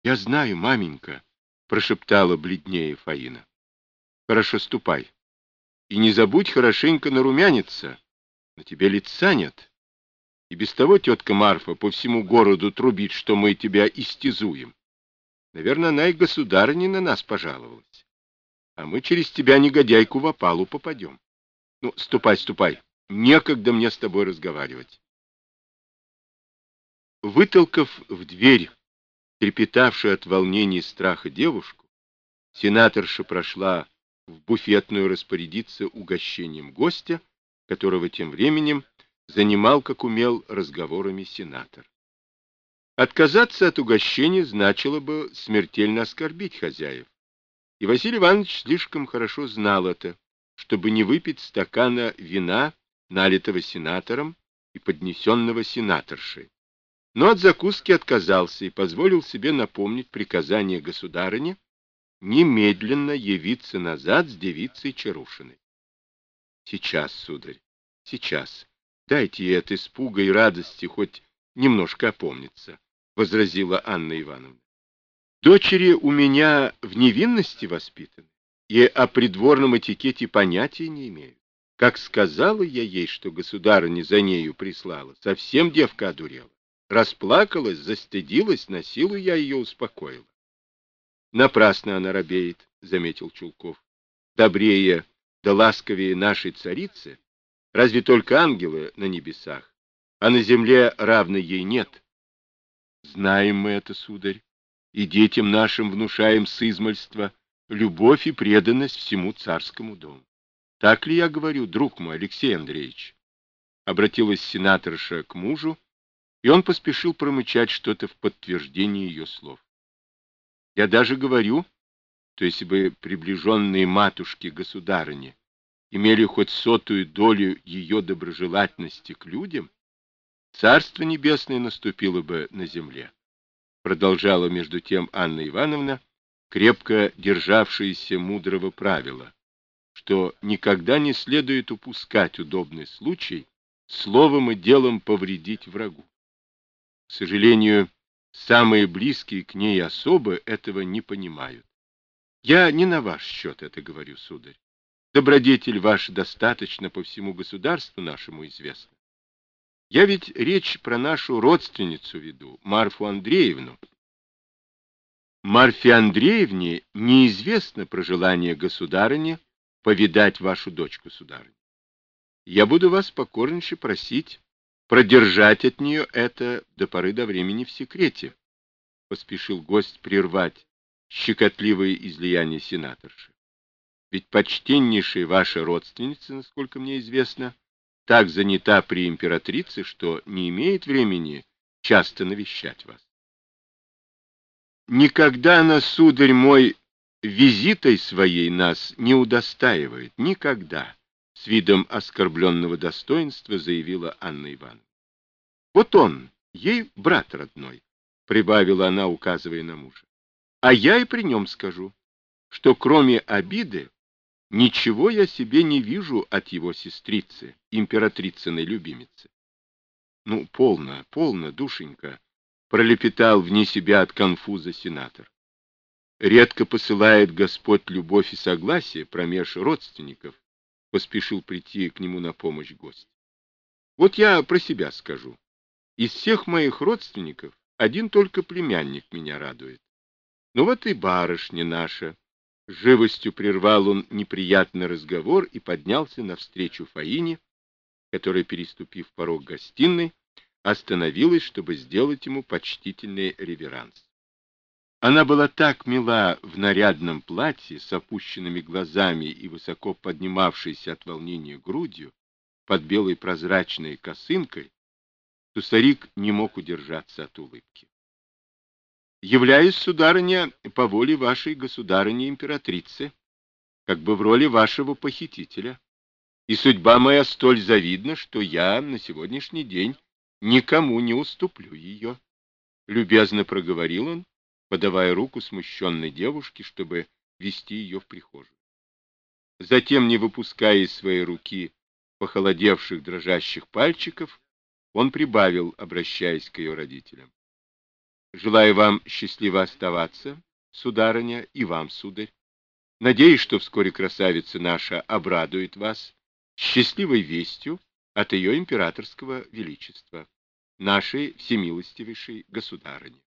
Я знаю, маменька, прошептала бледнее Фаина. Хорошо, ступай. И не забудь хорошенько нарумяниться. На тебе лица нет. И без того тетка Марфа по всему городу трубит, что мы тебя истязуем. Наверное, она и государыне на нас пожаловалась. А мы через тебя, негодяйку, в опалу попадем. Ну, ступай, ступай. Некогда мне с тобой разговаривать. Вытолкав в дверь трепетавшую от волнения и страха девушку, сенаторша прошла в буфетную распорядиться угощением гостя, которого тем временем занимал, как умел, разговорами сенатор. Отказаться от угощения значило бы смертельно оскорбить хозяев, и Василий Иванович слишком хорошо знал это, чтобы не выпить стакана вина, налитого сенатором и поднесенного сенаторшей. Но от закуски отказался и позволил себе напомнить приказание государыни немедленно явиться назад с девицей Чарушиной. Сейчас, сударь, сейчас. Дайте ей от испуга и радости хоть немножко опомниться, возразила Анна Ивановна. Дочери у меня в невинности воспитаны и о придворном этикете понятия не имеют. Как сказала я ей, что государыня за нею прислала, совсем девка одурела. Расплакалась, застыдилась, на силу я ее успокоила. Напрасно она робеет, заметил Чулков. Добрее да ласковее нашей царицы, разве только ангелы на небесах, а на земле равной ей нет. Знаем мы это, сударь, и детям нашим внушаем с измальства любовь и преданность всему царскому дому. Так ли я говорю, друг мой Алексей Андреевич? Обратилась сенаторша к мужу, и он поспешил промычать что-то в подтверждение ее слов. Я даже говорю, что если бы приближенные матушки государыни имели хоть сотую долю ее доброжелательности к людям, Царство Небесное наступило бы на земле. Продолжала между тем Анна Ивановна, крепко державшаяся мудрого правила, что никогда не следует упускать удобный случай словом и делом повредить врагу. К сожалению, самые близкие к ней особы этого не понимают. Я не на ваш счет это говорю, сударь. Добродетель ваша достаточно по всему государству нашему известна. Я ведь речь про нашу родственницу веду, Марфу Андреевну. Марфе Андреевне неизвестно про желание государыни повидать вашу дочку, сударыня. Я буду вас покорнейше просить продержать от нее это до поры до времени в секрете, поспешил гость прервать щекотливое излияние сенаторши. Ведь почтеннейшая ваша родственница, насколько мне известно, так занята при императрице, что не имеет времени часто навещать вас. Никогда она, сударь мой, визитой своей нас не удостаивает. Никогда, с видом оскорбленного достоинства заявила Анна Ивановна. Вот он, ей брат родной, прибавила она, указывая на мужа. А я и при нем скажу, что кроме обиды ничего я себе не вижу от его сестрицы, императрицыной любимицы. Ну, полно, полно, душенька, пролепетал вне себя от конфуза сенатор. Редко посылает Господь любовь и согласие промеж родственников, поспешил прийти к нему на помощь гость. Вот я про себя скажу. Из всех моих родственников один только племянник меня радует. Ну вот и барышня наша. С живостью прервал он неприятный разговор и поднялся навстречу Фаине, которая, переступив порог гостиной, остановилась, чтобы сделать ему почтительный реверанс. Она была так мила в нарядном платье с опущенными глазами и высоко поднимавшейся от волнения грудью под белой прозрачной косынкой, что старик не мог удержаться от улыбки. Являюсь, сударыня, по воле вашей государыни-императрицы, как бы в роли вашего похитителя. И судьба моя столь завидна, что я на сегодняшний день никому не уступлю ее. Любезно проговорил он, подавая руку смущенной девушке, чтобы вести ее в прихожую. Затем, не выпуская из своей руки похолодевших дрожащих пальчиков, он прибавил, обращаясь к ее родителям. Желаю вам счастливо оставаться, сударыня, и вам, сударь. Надеюсь, что вскоре красавица наша обрадует вас счастливой вестью от ее императорского величества, нашей всемилостивейшей государыни.